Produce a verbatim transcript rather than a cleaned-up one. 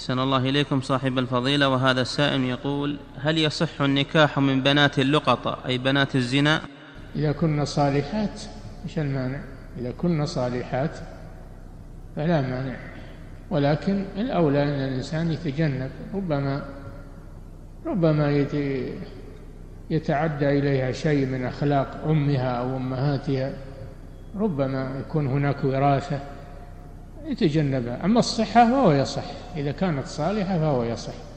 أحسن الله إليكم صاحب الفضيلة. وهذا السائل يقول: هل يصح النكاح من بنات اللقطة أي بنات الزنا؟ إذا كن صالحات إيش المانع؟ إذا كن صالحات فلا مانع، ولكن الأولى أن الإنسان يتجنب، ربما ربما يتعدى إليها شيء من أخلاق أمها أو أمهاتها، ربما يكون هناك وراثة يتجنبها. أما الصحة فهو يصح، إذا كانت صالحة فهو يصح.